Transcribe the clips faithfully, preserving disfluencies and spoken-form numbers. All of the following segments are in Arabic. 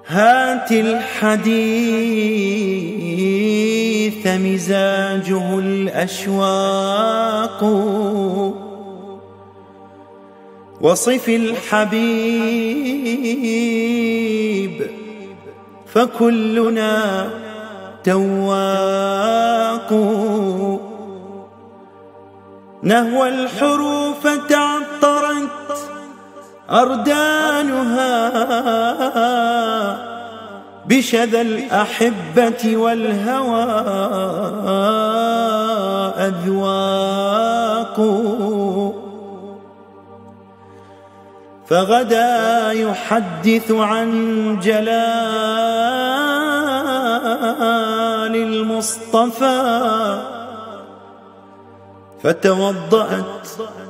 هات الحديث مزاجه الأشواق، وصف الحبيب فكلنا تواق. نهوى الحروف تعطرت أردانها بشذا الأحبة والهوى أذواق. فغدا يحدث عن جلال المصطفى، فتوضأت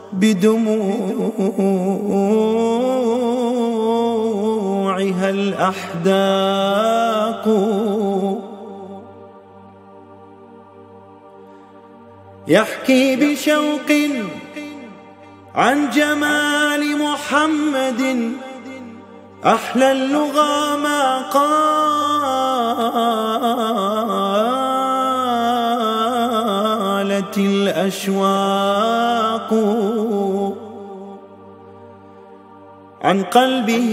بدموعها الأحداق. يحكي بشوق عن جمال محمد، أحلى اللغى ما قالت الأشواق. عن قلبه،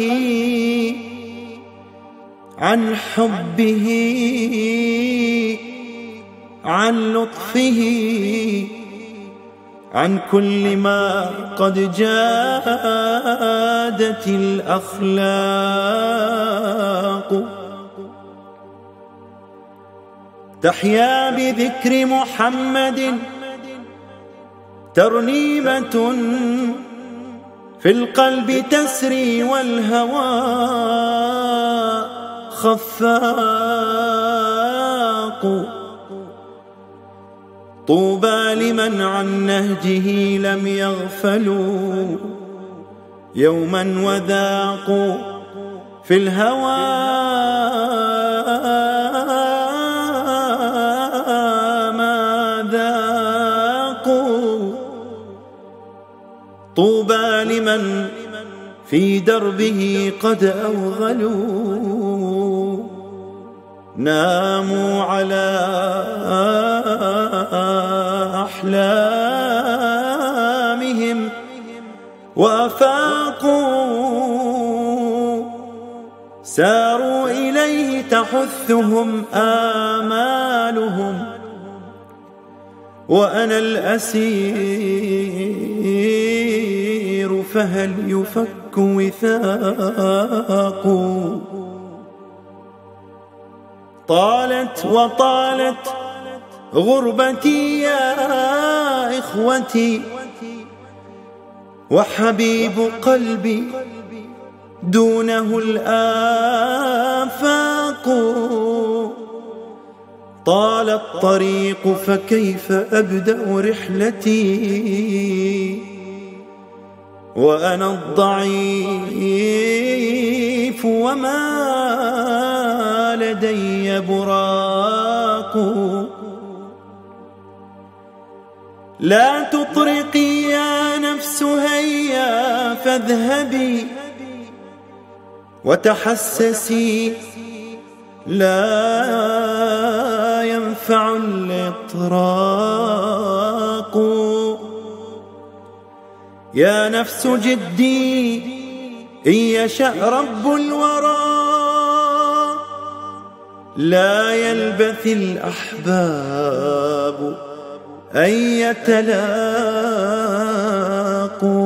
عن حبه، عن لطفه، عن كل ما قد جادت الأخلاق. تحيا بذكر محمد ترنيمة في القلب تسري، والهوى خفاق. طوبى لمن عن نهجه لم يغفلوا يوما وذاقوا في الهوى ما ذاقوا. طوبى لمن في دربه قد أوغلوا، ناموا على أحلامهم وأفاقوا. ساروا إليه تحثهم آمالهم، وأنا الأسير فهل يفك وثاق. طالت وطالت غربتي يا إخوتي، وحبيب قلبي دونه الآفاق. طال الطريق فكيف أبدأ رحلتي، وأنا الضعيف وما لدي براق. لا تطرقي يا نفس هيا فاذهبي وتحسسي، لا ينفع الإطراق. يا نفس جدي إن يشأ رب الورى، لا يلبث الأحباب أن يتلاقوا.